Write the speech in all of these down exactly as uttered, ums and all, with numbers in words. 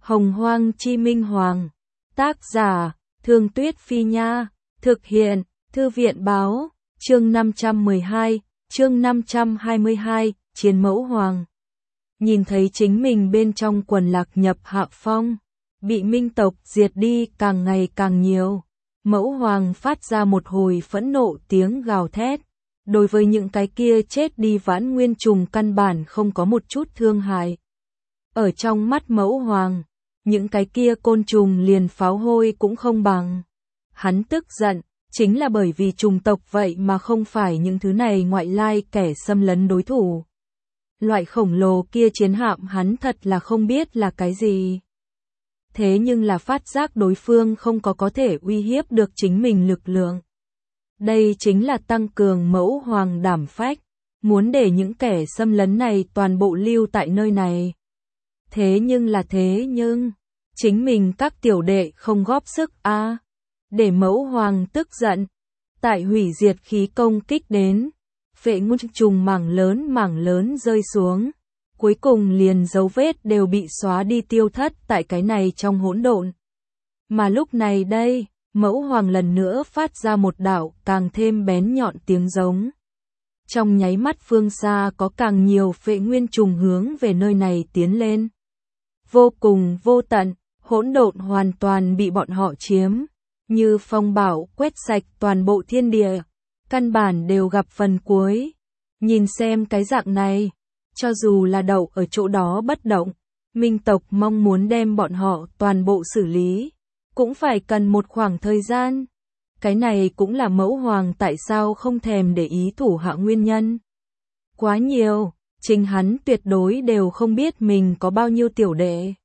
Hồng Hoang Chi Minh Hoàng. Tác giả, Thương Tuyết Phi Nha. Thực hiện, Thư viện Báo. Chương năm trăm mười hai, chương năm trăm hai mươi hai, Chiến Mẫu Hoàng. Nhìn thấy chính mình bên trong quần lạc nhập hạ phong, bị minh tộc diệt đi càng ngày càng nhiều. Mẫu Hoàng phát ra một hồi phẫn nộ tiếng gào thét. Đối với những cái kia chết đi vãn nguyên trùng căn bản không có một chút thương hại. Ở trong mắt Mẫu Hoàng, những cái kia côn trùng liền pháo hôi cũng không bằng. Hắn tức giận, chính là bởi vì trùng tộc vậy mà không phải những thứ này ngoại lai kẻ xâm lấn đối thủ. Loại khổng lồ kia chiến hạm hắn thật là không biết là cái gì. Thế nhưng là phát giác đối phương không có có thể uy hiếp được chính mình lực lượng. Đây chính là tăng cường Mẫu Hoàng đảm phách, muốn để những kẻ xâm lấn này toàn bộ lưu tại nơi này. Thế nhưng là thế nhưng, chính mình các tiểu đệ không góp sức a à, để Mẫu Hoàng tức giận. Tại hủy diệt khí công kích đến, phệ ngôn trùng mảng lớn mảng lớn rơi xuống. Cuối cùng liền dấu vết đều bị xóa đi tiêu thất tại cái này trong hỗn độn. Mà lúc này đây, Mẫu Hoàng lần nữa phát ra một đạo càng thêm bén nhọn tiếng giống. Trong nháy mắt phương xa có càng nhiều phệ nguyên trùng hướng về nơi này tiến lên. Vô cùng vô tận, hỗn độn hoàn toàn bị bọn họ chiếm, như phong bạo quét sạch toàn bộ thiên địa, căn bản đều gặp phần cuối. Nhìn xem cái dạng này, cho dù là đậu ở chỗ đó bất động, minh tộc mong muốn đem bọn họ toàn bộ xử lý, cũng phải cần một khoảng thời gian. Cái này cũng là Mẫu Hoàng tại sao không thèm để ý thủ hạ nguyên nhân. Quá nhiều, chính hắn tuyệt đối đều không biết mình có bao nhiêu tiểu đệ.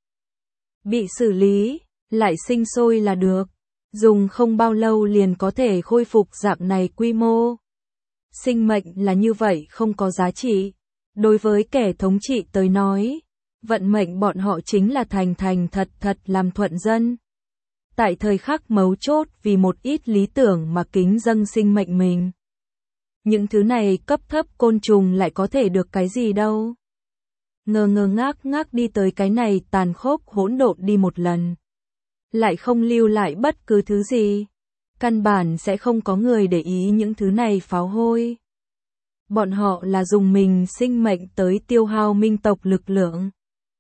Bị xử lý, lại sinh sôi là được. Dùng không bao lâu liền có thể khôi phục dạng này quy mô. Sinh mệnh là như vậy không có giá trị. Đối với kẻ thống trị tới nói, vận mệnh bọn họ chính là thành thành thật thật làm thuận dân. Tại thời khắc mấu chốt vì một ít lý tưởng mà kính dâng sinh mệnh mình. Những thứ này cấp thấp côn trùng lại có thể được cái gì đâu. Ngơ ngơ ngác ngác đi tới cái này tàn khốc hỗn độn đi một lần. Lại không lưu lại bất cứ thứ gì. Căn bản sẽ không có người để ý những thứ này pháo hôi. Bọn họ là dùng mình sinh mệnh tới tiêu hao minh tộc lực lượng.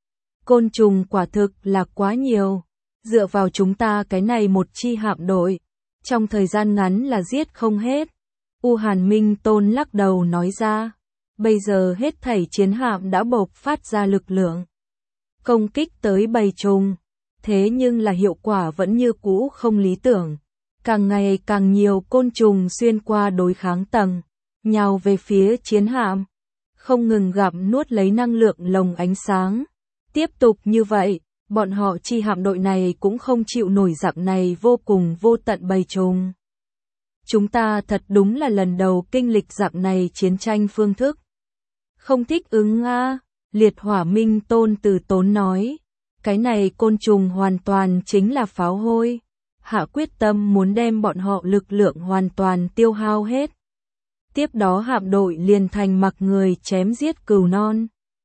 Côn trùng quả thực là quá nhiều. Dựa vào chúng ta cái này một chi hạm đội, trong thời gian ngắn là giết không hết. U Hàn Minh Tôn lắc đầu nói ra, bây giờ hết thảy chiến hạm đã bộc phát ra lực lượng. Công kích tới bầy trùng, thế nhưng là hiệu quả vẫn như cũ không lý tưởng. Càng ngày càng nhiều côn trùng xuyên qua đối kháng tầng, nhào về phía chiến hạm, không ngừng gặm nuốt lấy năng lượng lồng ánh sáng. Tiếp tục như vậy, bọn họ chi hạm đội này cũng không chịu nổi dạng này vô cùng vô tận bầy trùng. Chúng ta thật đúng là lần đầu kinh lịch dạng này chiến tranh phương thức. Không thích ứng a à, Liệt Hỏa Minh Tôn từ tốn nói. Cái này côn trùng hoàn toàn chính là pháo hôi. Hạ quyết tâm muốn đem bọn họ lực lượng hoàn toàn tiêu hao hết. Tiếp đó hạm đội liền thành mặc người chém giết cừu non.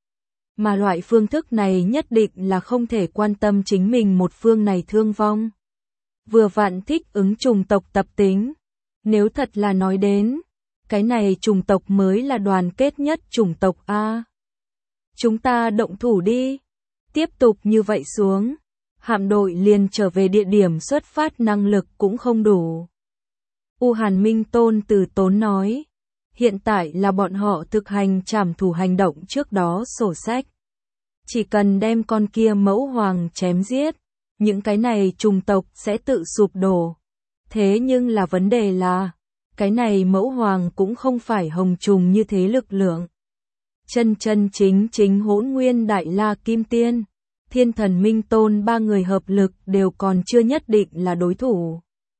Mà loại phương thức này nhất định là không thể quan tâm chính mình một phương này thương vong. Vừa vặn thích ứng chủng tộc tập tính. Nếu thật là nói đến, cái này chủng tộc mới là đoàn kết nhất chủng tộc A. Chúng ta động thủ đi. Tiếp tục như vậy xuống, hạm đội liền trở về địa điểm xuất phát năng lực cũng không đủ. U Hàn Minh Tôn từ tốn nói, hiện tại là bọn họ thực hành trảm thủ hành động trước đó sổ sách. Chỉ cần đem con kia Mẫu Hoàng chém giết, những cái này trùng tộc sẽ tự sụp đổ. Thế nhưng là vấn đề là, cái này Mẫu Hoàng cũng không phải hồng trùng như thế lực lượng. Chân chân chính chính hỗn nguyên đại la kim tiên, Thiên Thần Minh Tôn ba người hợp lực đều còn chưa nhất định là đối thủ.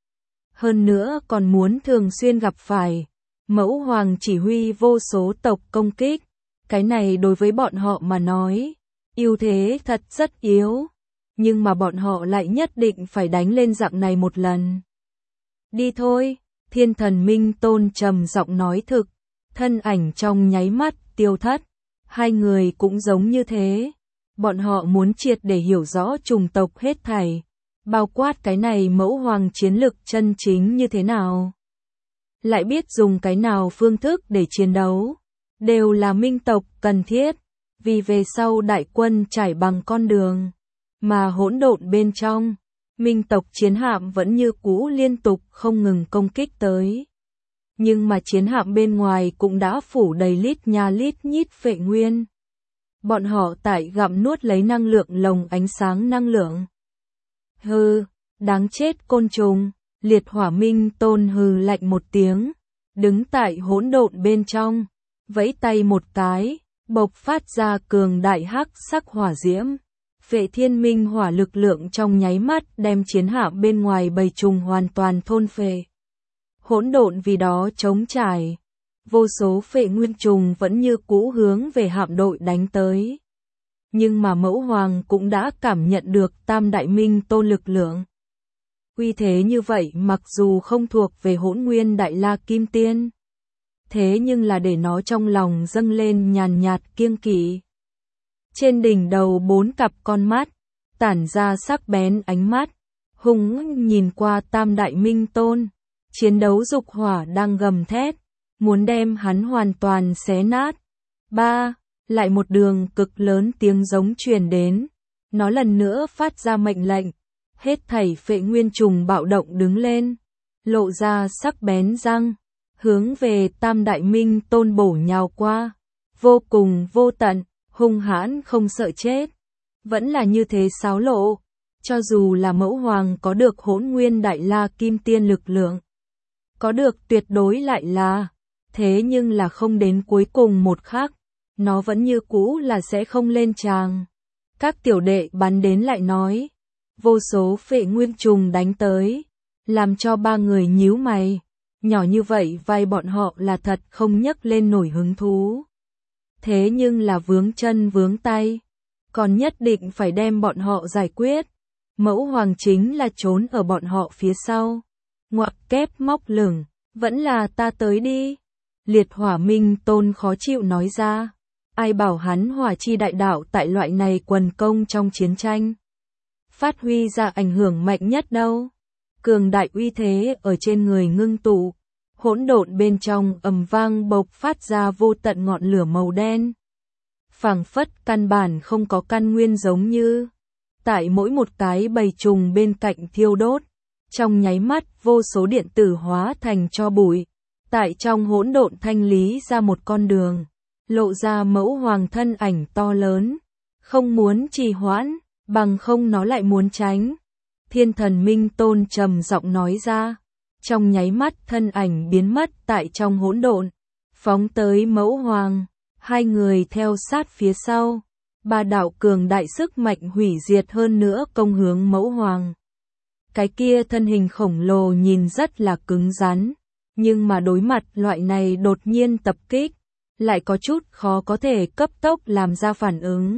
Hơn nữa còn muốn thường xuyên gặp phải, Mẫu Hoàng chỉ huy vô số tộc công kích, cái này đối với bọn họ mà nói, ưu thế thật rất yếu, nhưng mà bọn họ lại nhất định phải đánh lên dạng này một lần. Đi thôi, Thiên Thần Minh Tôn trầm giọng nói thực, thân ảnh trong nháy mắt tiêu thất, hai người cũng giống như thế. Bọn họ muốn triệt để hiểu rõ chủng tộc hết thảy, bao quát cái này mẫu hoàng chiến lực chân chính như thế nào. Lại biết dùng cái nào phương thức để chiến đấu, đều là minh tộc cần thiết, vì về sau đại quân trải bằng con đường, mà hỗn độn bên trong, minh tộc chiến hạm vẫn như cũ liên tục không ngừng công kích tới. Nhưng mà chiến hạm bên ngoài cũng đã phủ đầy lít nha lít nhít phệ nguyên. Bọn họ tại gặm nuốt lấy năng lượng lồng ánh sáng năng lượng. Hừ, đáng chết côn trùng, liệt hỏa minh tôn hừ lạnh một tiếng, đứng tại hỗn độn bên trong, vẫy tay một cái, bộc phát ra cường đại hắc sắc hỏa diễm. Phệ thiên minh hỏa lực lượng trong nháy mắt đem chiến hạm bên ngoài bầy trùng hoàn toàn thôn phệ. Hỗn độn vì đó trống trải, vô số phệ nguyên trùng vẫn như cũ hướng về hạm đội đánh tới. Nhưng mà mẫu hoàng cũng đã cảm nhận được tam đại minh tôn lực lượng. Uy thế như vậy mặc dù không thuộc về hỗn nguyên đại la kim tiên, thế nhưng là để nó trong lòng dâng lên nhàn nhạt kiêng kỵ. Trên đỉnh đầu bốn cặp con mắt, tản ra sắc bén ánh mắt, hung nhìn qua tam đại minh tôn, chiến đấu dục hỏa đang gầm thét, muốn đem hắn hoàn toàn xé nát. Ba, lại một đường cực lớn tiếng giống truyền đến, nó lần nữa phát ra mệnh lệnh, hết thảy phệ nguyên trùng bạo động đứng lên, lộ ra sắc bén răng, hướng về tam đại minh tôn bổ nhào qua, vô cùng vô tận, hung hãn không sợ chết, vẫn là như thế xáo lộ, cho dù là mẫu hoàng có được hỗn nguyên đại la kim tiên lực lượng, có được tuyệt đối lại là, thế nhưng là không đến cuối cùng một khắc, nó vẫn như cũ là sẽ không lên tràng. Các tiểu đệ bắn đến lại nói, vô số phệ nguyên trùng đánh tới, làm cho ba người nhíu mày, nhỏ như vậy vai bọn họ là thật không nhấc lên nổi hứng thú. Thế nhưng là vướng chân vướng tay, còn nhất định phải đem bọn họ giải quyết. Mẫu hoàng chính là trốn ở bọn họ phía sau, ngoặc kép móc lửng, vẫn là ta tới đi. Liệt hỏa minh tôn khó chịu nói ra, ai bảo hắn hỏa chi đại đạo tại loại này quần công trong chiến tranh, phát huy ra ảnh hưởng mạnh nhất đâu. Cường đại uy thế ở trên người ngưng tụ, hỗn độn bên trong ầm vang bộc phát ra vô tận ngọn lửa màu đen. Phảng phất căn bản không có căn nguyên giống như, tại mỗi một cái bầy trùng bên cạnh thiêu đốt, trong nháy mắt vô số điện tử hóa thành tro bụi, tại trong hỗn độn thanh lý ra một con đường, lộ ra mẫu hoàng thân ảnh to lớn, không muốn trì hoãn, bằng không nó lại muốn tránh. Thiên thần minh tôn trầm giọng nói ra, trong nháy mắt thân ảnh biến mất tại trong hỗn độn, phóng tới mẫu hoàng, hai người theo sát phía sau, ba đạo cường đại sức mạnh hủy diệt hơn nữa công hướng mẫu hoàng. Cái kia thân hình khổng lồ nhìn rất là cứng rắn, nhưng mà đối mặt loại này đột nhiên tập kích, lại có chút khó có thể cấp tốc làm ra phản ứng.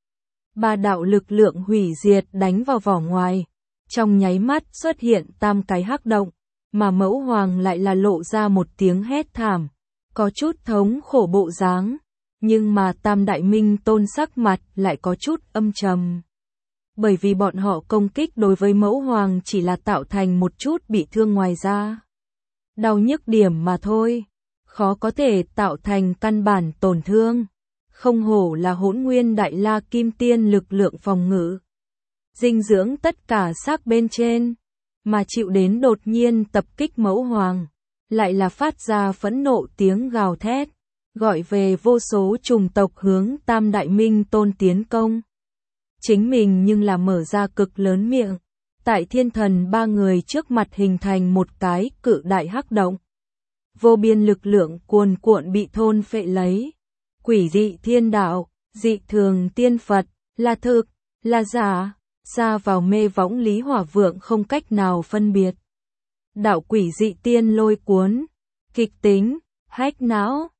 Ba đạo lực lượng hủy diệt đánh vào vỏ ngoài, trong nháy mắt xuất hiện tam cái hắc động, mà mẫu hoàng lại là lộ ra một tiếng hét thảm, có chút thống khổ bộ dáng, nhưng mà tam đại minh tôn sắc mặt lại có chút âm trầm. Bởi vì bọn họ công kích đối với mẫu hoàng chỉ là tạo thành một chút bị thương ngoài da, đau nhức điểm mà thôi, khó có thể tạo thành căn bản tổn thương. Không hổ là hỗn nguyên đại la kim tiên lực lượng phòng ngự, dinh dưỡng tất cả xác bên trên, mà chịu đến đột nhiên tập kích mẫu hoàng, lại là phát ra phẫn nộ tiếng gào thét, gọi về vô số chủng tộc hướng tam đại minh tôn tiến công. Chính mình nhưng là mở ra cực lớn miệng, tại thiên thần ba người trước mặt hình thành một cái cự đại hắc động. Vô biên lực lượng cuồn cuộn bị thôn phệ lấy. Quỷ dị thiên đạo, dị thường tiên Phật, là thực, là giả, xa vào mê võng lý hỏa vượng không cách nào phân biệt. Đạo quỷ dị tiên lôi cuốn, kịch tính, hách não,